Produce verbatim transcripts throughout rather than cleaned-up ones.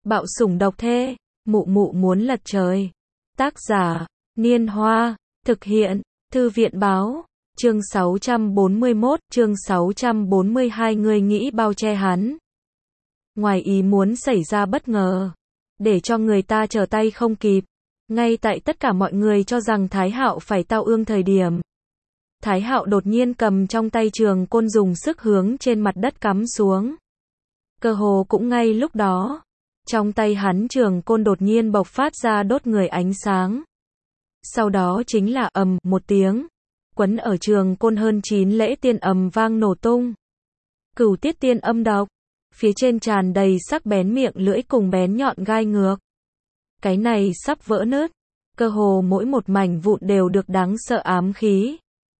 Bạo sủng độc thê, mụ mụ muốn lật trời. Tác giả, Niên Hoa, thực hiện, Thư viện báo, chương sáu trăm bốn mươi mốt, chương sáu trăm bốn mươi hai người nghĩ bao che hắn. Ngoài ý muốn xảy ra bất ngờ, để cho người ta trở tay không kịp. Ngay tại tất cả mọi người cho rằng Thái Hạo phải tao ương thời điểm. Thái Hạo đột nhiên cầm trong tay trường côn dùng sức hướng trên mặt đất cắm xuống. Cơ hồ cũng ngay lúc đó, trong tay hắn trường côn đột nhiên bộc phát ra đốt người ánh sáng. Sau đó chính là ầm một tiếng, quấn ở trường côn hơn chín lễ tiên ầm vang nổ tung. Cửu tiết tiên âm độc, phía trên tràn đầy sắc bén miệng lưỡi cùng bén nhọn gai ngược. Cái này sắp vỡ nứt, cơ hồ mỗi một mảnh vụn đều được đáng sợ ám khí.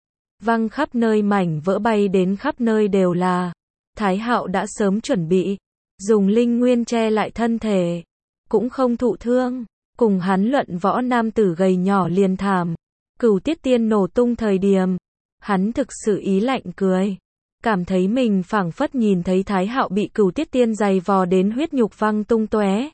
Văng khắp nơi, mảnh vỡ bay đến khắp nơi đều là. Thái Hạo đã sớm chuẩn bị, dùng linh nguyên che lại thân thể, cũng không thụ thương. Cùng hắn luận võ nam tử gầy nhỏ liền thảm. Cửu tiết tiên nổ tung thời điểm, hắn thực sự ý lạnh cười, cảm thấy mình phảng phất nhìn thấy Thái Hạo bị cửu tiết tiên giày vò đến huyết nhục văng tung tóe.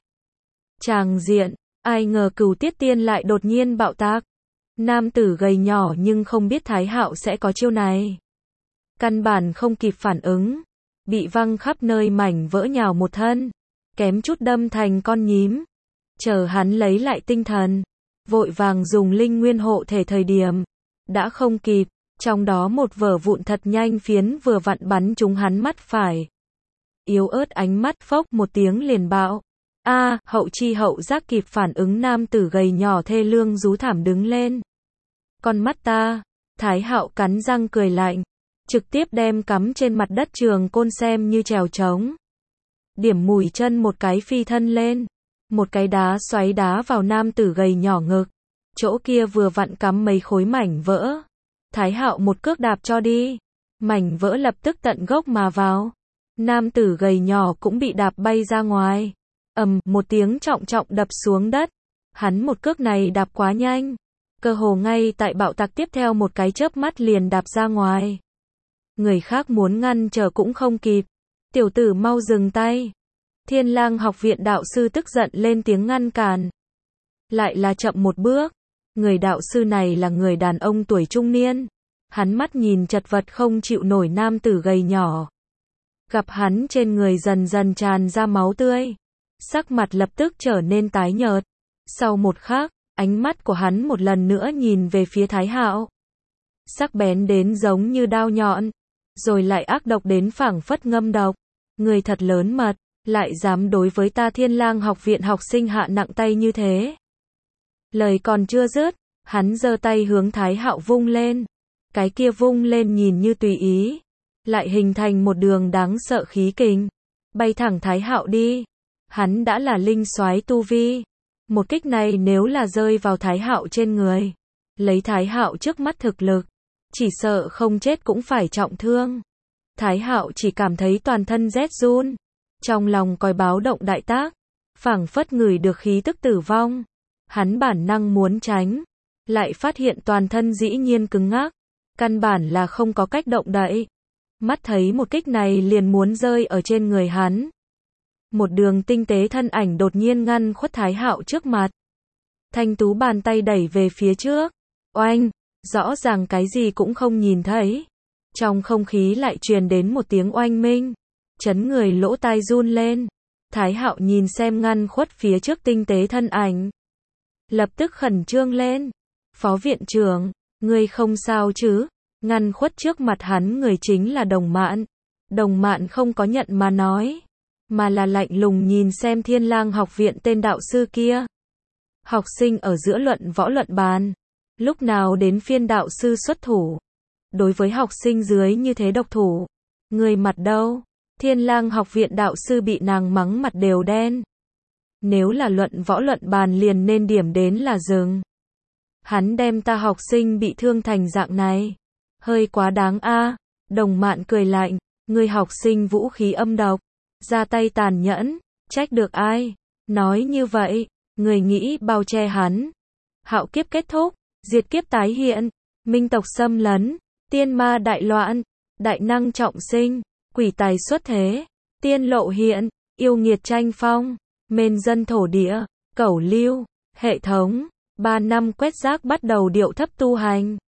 Tràng diện, ai ngờ cửu tiết tiên lại đột nhiên bạo tác. Nam tử gầy nhỏ nhưng không biết Thái Hạo sẽ có chiêu này. Căn bản không kịp phản ứng, bị văng khắp nơi mảnh vỡ nhào một thân, kém chút đâm thành con nhím. Chờ hắn lấy lại tinh thần, vội vàng dùng linh nguyên hộ thể thời điểm, đã không kịp, trong đó một vở vụn thật nhanh phiến vừa vặn bắn trúng hắn mắt phải. Yếu ớt ánh mắt phốc một tiếng liền bạo. A, à, hậu chi hậu giác kịp phản ứng nam tử gầy nhỏ thê lương rú thảm đứng lên. Con mắt ta, Thái Hạo cắn răng cười lạnh, trực tiếp đem cắm trên mặt đất trường côn xem như chèo trống. Điểm mùi chân một cái phi thân lên, một cái đá xoáy đá vào nam tử gầy nhỏ ngực, chỗ kia vừa vặn cắm mấy khối mảnh vỡ. Thái Hạo một cước đạp cho đi, mảnh vỡ lập tức tận gốc mà vào. Nam tử gầy nhỏ cũng bị đạp bay ra ngoài. Ầm, một tiếng trọng trọng đập xuống đất. Hắn một cước này đạp quá nhanh, cơ hồ ngay tại bạo tạc tiếp theo một cái chớp mắt liền đạp ra ngoài. Người khác muốn ngăn trở cũng không kịp. Tiểu tử mau dừng tay. Thiên Lang học viện đạo sư tức giận lên tiếng ngăn cản. Lại là chậm một bước. Người đạo sư này là người đàn ông tuổi trung niên. Hắn mắt nhìn chật vật không chịu nổi nam tử gầy nhỏ. Gặp hắn trên người dần dần tràn ra máu tươi, sắc mặt lập tức trở nên tái nhợt. Sau một khắc, ánh mắt của hắn một lần nữa nhìn về phía Thái Hạo. Sắc bén đến giống như đao nhọn, rồi lại ác độc đến phảng phất ngâm độc. Người thật lớn mật, lại dám đối với ta Thiên Lang học viện học sinh hạ nặng tay như thế. Lời còn chưa dứt, hắn giơ tay hướng Thái Hạo vung lên. Cái kia vung lên nhìn như tùy ý, lại hình thành một đường đáng sợ khí kình, bay thẳng Thái Hạo đi. Hắn đã là linh soái tu vi, một kích này nếu là rơi vào Thái Hạo trên người, lấy Thái Hạo trước mắt thực lực, chỉ sợ không chết cũng phải trọng thương. Thái Hạo chỉ cảm thấy toàn thân rét run, trong lòng còi báo động đại tác, phảng phất ngửi được khí tức tử vong. Hắn bản năng muốn tránh, lại phát hiện toàn thân dĩ nhiên cứng ngắc, căn bản là không có cách động đậy. Mắt thấy một kích này liền muốn rơi ở trên người hắn. Một đường tinh tế thân ảnh đột nhiên ngăn khuất Thái Hạo trước mặt. Thanh tú bàn tay đẩy về phía trước. Oanh, rõ ràng cái gì cũng không nhìn thấy. Trong không khí lại truyền đến một tiếng oanh minh, chấn người lỗ tai run lên. Thái Hạo nhìn xem ngăn khuất phía trước tinh tế thân ảnh, lập tức khẩn trương lên. Phó viện trưởng, ngươi không sao chứ? Ngăn khuất trước mặt hắn người chính là Đồng Mạn. Đồng Mạn không có nhận mà nói, mà là lạnh lùng nhìn xem Thiên Lang học viện tên đạo sư kia. Học sinh ở giữa luận võ luận bàn, lúc nào đến phiên đạo sư xuất thủ? Đối với học sinh dưới như thế độc thủ, người mặt đâu? Thiên Lang học viện đạo sư bị nàng mắng mặt đều đen. Nếu là luận võ luận bàn liền nên điểm đến là dừng. Hắn đem ta học sinh bị thương thành dạng này, hơi quá đáng a. À. Đồng Mạn cười lạnh, người học sinh vũ khí âm độc, ra tay tàn nhẫn, trách được ai? Nói như vậy, người nghĩ bao che hắn. Hạo kiếp kết thúc, diệt kiếp tái hiện, minh tộc xâm lấn, tiên ma đại loạn, đại năng trọng sinh, quỷ tài xuất thế, tiên lộ hiện, yêu nghiệt tranh phong. Mên dân thổ địa, cẩu lưu, hệ thống, ba năm quét rác bắt đầu điệu thấp tu hành.